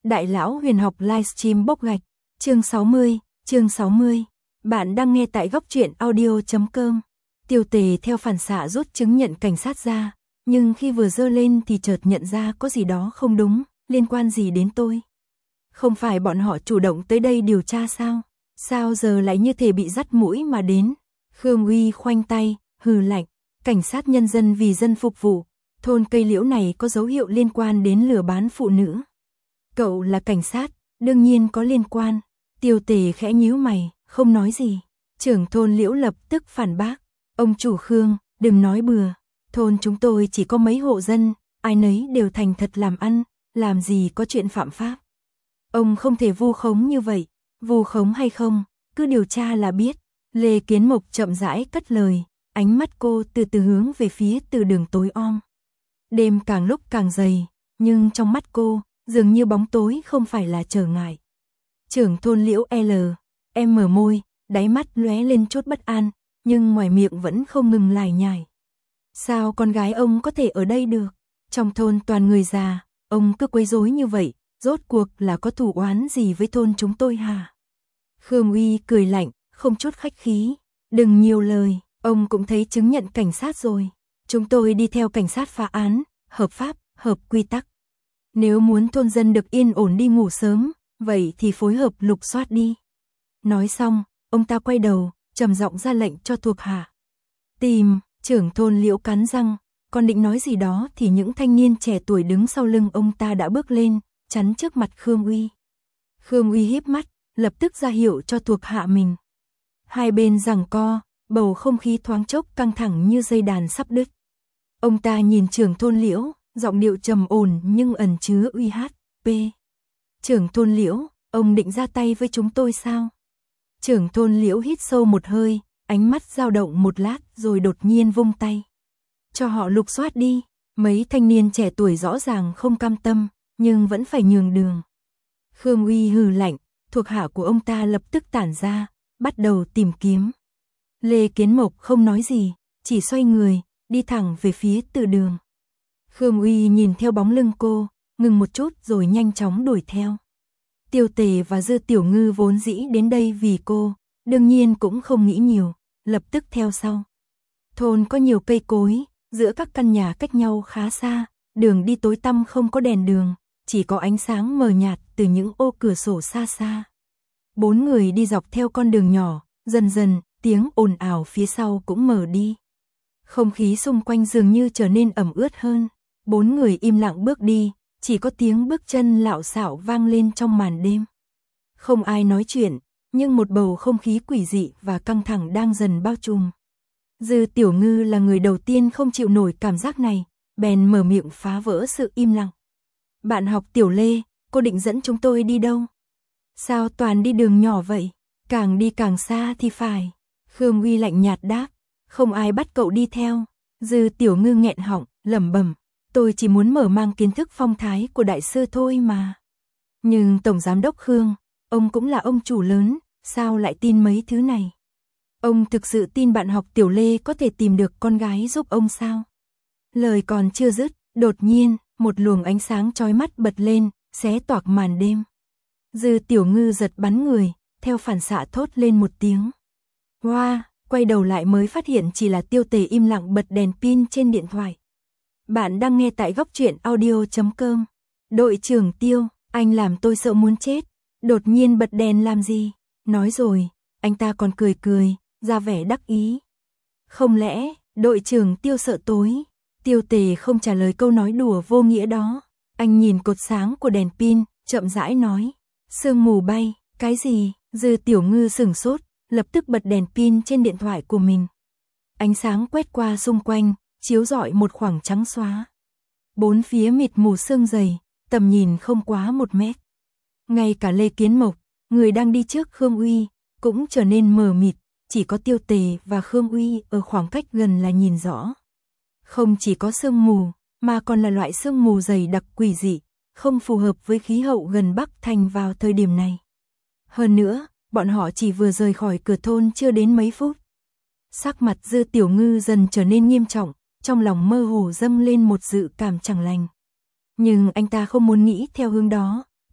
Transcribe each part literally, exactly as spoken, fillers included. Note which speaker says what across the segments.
Speaker 1: Đại lão huyền học livestream bốc gạch, chương sáu mươi, chương sáu mươi. Bạn đang nghe tại góc truyện audio chấm com. Tiêu Tề theo phản xạ rút chứng nhận cảnh sát ra, nhưng khi vừa giơ lên thì chợt nhận ra có gì đó không đúng, liên quan gì đến tôi. Không phải bọn họ chủ động tới đây điều tra sao? Sao giờ lại như thể bị dắt mũi mà đến? Khương Uy khoanh tay, hừ lạnh, cảnh sát nhân dân vì dân phục vụ, thôn Cây Liễu này có dấu hiệu liên quan đến lừa bán phụ nữ. Cậu là cảnh sát, đương nhiên có liên quan. Tiêu Tề khẽ nhíu mày, không nói gì. Trưởng thôn Liễu lập tức phản bác. Ông chủ Khương, đừng nói bừa. Thôn chúng tôi chỉ có mấy hộ dân, ai nấy đều thành thật làm ăn, làm gì có chuyện phạm pháp. Ông không thể vu khống như vậy. Vu khống hay không, cứ điều tra là biết. Lê Kiến Mộc chậm rãi cất lời, ánh mắt cô từ từ hướng về phía từ đường tối om. Đêm càng lúc càng dày, nhưng trong mắt cô, dường như bóng tối không phải là trở ngại. Trưởng thôn Liễu L, em mở môi, đáy mắt lóe lên chút bất an, nhưng ngoài miệng vẫn không ngừng lải nhải. Sao con gái ông có thể ở đây được? Trong thôn toàn người già, ông cứ quấy rối như vậy, rốt cuộc là có thù oán gì với thôn chúng tôi hả? Khương Uy cười lạnh, không chút khách khí. Đừng nhiều lời, ông cũng thấy chứng nhận cảnh sát rồi. Chúng tôi đi theo cảnh sát phá án, hợp pháp, hợp quy tắc. Nếu muốn thôn dân được yên ổn đi ngủ sớm, vậy thì phối hợp lục soát đi. Nói xong, ông ta quay đầu, trầm giọng ra lệnh cho thuộc hạ. Tìm, trưởng thôn Liễu cắn răng, còn định nói gì đó thì những thanh niên trẻ tuổi đứng sau lưng ông ta đã bước lên, chắn trước mặt Khương Uy. Khương Uy híp mắt, lập tức ra hiệu cho thuộc hạ mình. Hai bên giằng co, bầu không khí thoáng chốc căng thẳng như dây đàn sắp đứt. Ông ta nhìn trưởng thôn Liễu, giọng điệu trầm ổn nhưng ẩn chứa uy hát. P. Trưởng thôn Liễu, ông định ra tay với chúng tôi sao? Trưởng thôn Liễu hít sâu một hơi, ánh mắt dao động một lát rồi đột nhiên vung tay. Cho họ lục soát đi. Mấy thanh niên trẻ tuổi rõ ràng không cam tâm, nhưng vẫn phải nhường đường. Khương Uy hừ lạnh, thuộc hạ của ông ta lập tức tản ra, bắt đầu tìm kiếm. Lê Kiến Mộc không nói gì, chỉ xoay người, đi thẳng về phía từ đường. Khương Uy nhìn theo bóng lưng cô, ngừng một chút rồi nhanh chóng đuổi theo. Tiêu Tề và Dư Tiểu Ngư vốn dĩ đến đây vì cô, đương nhiên cũng không nghĩ nhiều, lập tức theo sau. Thôn có nhiều cây cối, giữa các căn nhà cách nhau khá xa, đường đi tối tăm không có đèn đường, chỉ có ánh sáng mờ nhạt từ những ô cửa sổ xa xa. Bốn người đi dọc theo con đường nhỏ, dần dần, tiếng ồn ào phía sau cũng mờ đi. Không khí xung quanh dường như trở nên ẩm ướt hơn. Bốn người im lặng bước đi, chỉ có tiếng bước chân lạo xạo vang lên trong màn đêm. Không ai nói chuyện, nhưng một bầu không khí quỷ dị và căng thẳng đang dần bao trùm. Dư Tiểu Ngư là người đầu tiên không chịu nổi cảm giác này, bèn mở miệng phá vỡ sự im lặng. Bạn học Tiểu Lê, cô định dẫn chúng tôi đi đâu? Sao toàn đi đường nhỏ vậy? Càng đi càng xa thì phải. Khương Uy lạnh nhạt đáp, không ai bắt cậu đi theo. Dư Tiểu Ngư nghẹn họng, lẩm bẩm, tôi chỉ muốn mở mang kiến thức phong thái của đại sư thôi mà. Nhưng Tổng Giám đốc Khương, ông cũng là ông chủ lớn, sao lại tin mấy thứ này? Ông thực sự tin bạn học Tiểu Lê có thể tìm được con gái giúp ông sao? Lời còn chưa dứt, đột nhiên, một luồng ánh sáng chói mắt bật lên, xé toạc màn đêm. Dư Tiểu Ngư giật bắn người, theo phản xạ thốt lên một tiếng. Hoa, wow, quay đầu lại mới phát hiện chỉ là Tiêu Tề im lặng bật đèn pin trên điện thoại. Bạn đang nghe tại góc truyện audio chấm com. Đội trưởng Tiêu, anh làm tôi sợ muốn chết. Đột nhiên bật đèn làm gì? Nói rồi, anh ta còn cười cười, ra vẻ đắc ý. Không lẽ, đội trưởng Tiêu sợ tối? Tiêu Tề không trả lời câu nói đùa vô nghĩa đó. Anh nhìn cột sáng của đèn pin, chậm rãi nói. Sương mù bay, cái gì? Dư Tiểu Ngư sửng sốt, lập tức bật đèn pin trên điện thoại của mình. Ánh sáng quét qua xung quanh, chiếu rọi một khoảng trắng xóa. Bốn phía mịt mù sương dày, tầm nhìn không quá một mét. Ngay cả Lê Kiến Mộc, người đang đi trước Khương Uy, cũng trở nên mờ mịt, chỉ có Tiêu Tề và Khương Uy ở khoảng cách gần là nhìn rõ. Không chỉ có sương mù, mà còn là loại sương mù dày đặc quỷ dị, không phù hợp với khí hậu gần Bắc Thành vào thời điểm này. Hơn nữa, bọn họ chỉ vừa rời khỏi cửa thôn chưa đến mấy phút. Sắc mặt Dư Tiểu Ngư dần trở nên nghiêm trọng, trong lòng mơ hồ dâng lên một dự cảm chẳng lành. Nhưng anh ta không muốn nghĩ theo hướng đó,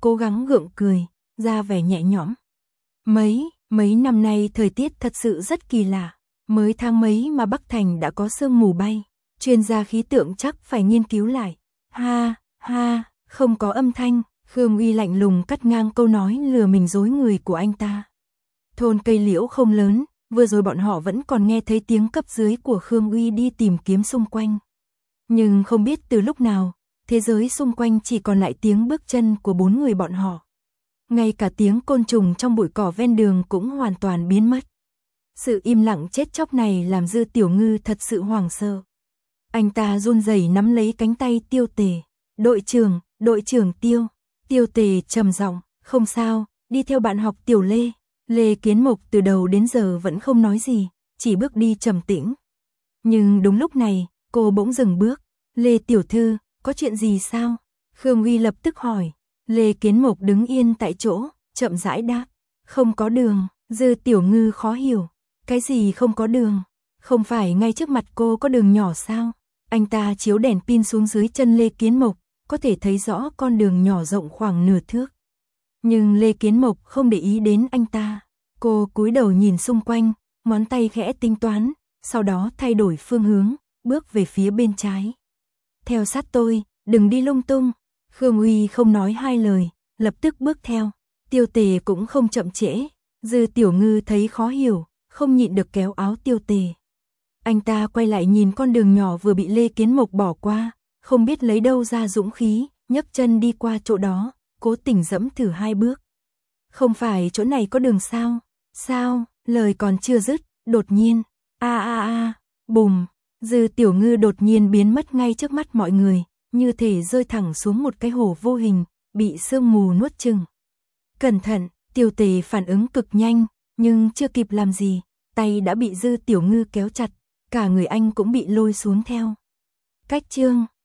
Speaker 1: cố gắng gượng cười, ra vẻ nhẹ nhõm. Mấy, mấy năm nay thời tiết thật sự rất kỳ lạ, mới tháng mấy mà Bắc Thành đã có sương mù bay, chuyên gia khí tượng chắc phải nghiên cứu lại. Ha, ha, không có âm thanh, Khương Uy lạnh lùng cắt ngang câu nói lừa mình dối người của anh ta. Thôn Cây Liễu không lớn, vừa rồi bọn họ vẫn còn nghe thấy tiếng cấp dưới của Khương Uy đi tìm kiếm xung quanh. Nhưng không biết từ lúc nào, thế giới xung quanh chỉ còn lại tiếng bước chân của bốn người bọn họ. Ngay cả tiếng côn trùng trong bụi cỏ ven đường cũng hoàn toàn biến mất. Sự im lặng chết chóc này làm Dư Tiểu Ngư thật sự hoảng sợ. Anh ta run rẩy nắm lấy cánh tay Tiêu Tề. Đội trưởng, đội trưởng Tiêu. Tiêu Tề trầm giọng, không sao, đi theo bạn học Tiểu Lê. Lê Kiến Mục từ đầu đến giờ vẫn không nói gì, chỉ bước đi trầm tĩnh. Nhưng đúng lúc này, cô bỗng dừng bước. Lê tiểu thư, có chuyện gì sao? Khương Uy lập tức hỏi. Lê Kiến Mục đứng yên tại chỗ, chậm rãi đáp. Không có đường. Dư Tiểu Ngư khó hiểu. Cái gì không có đường? Không phải ngay trước mặt cô có đường nhỏ sao? Anh ta chiếu đèn pin xuống dưới chân Lê Kiến Mục, có thể thấy rõ con đường nhỏ rộng khoảng nửa thước. Nhưng Lê Kiến Mục không để ý đến anh ta. Cô cúi đầu nhìn xung quanh, ngón tay khẽ tính toán, sau đó thay đổi phương hướng, bước về phía bên trái. Theo sát tôi, đừng đi lung tung. Khương Uy không nói hai lời, lập tức bước theo. Tiêu Tề cũng không chậm trễ. Dư Tiểu Ngư thấy khó hiểu, không nhịn được kéo áo Tiêu Tề. Anh ta quay lại nhìn con đường nhỏ vừa bị Lê Kiến Mục bỏ qua, không biết lấy đâu ra dũng khí, nhấc chân đi qua chỗ đó, cố tình dẫm thử hai bước. Không phải chỗ này có đường sao? Sao? Lời còn chưa dứt, đột nhiên, a a a, bùm, Dư Tiểu Ngư đột nhiên biến mất ngay trước mắt mọi người, như thể rơi thẳng xuống một cái hồ vô hình, bị sương mù nuốt chửng. Cẩn thận, Tiêu Tề phản ứng cực nhanh, nhưng chưa kịp làm gì, tay đã bị Dư Tiểu Ngư kéo chặt, cả người anh cũng bị lôi xuống theo. Cách chương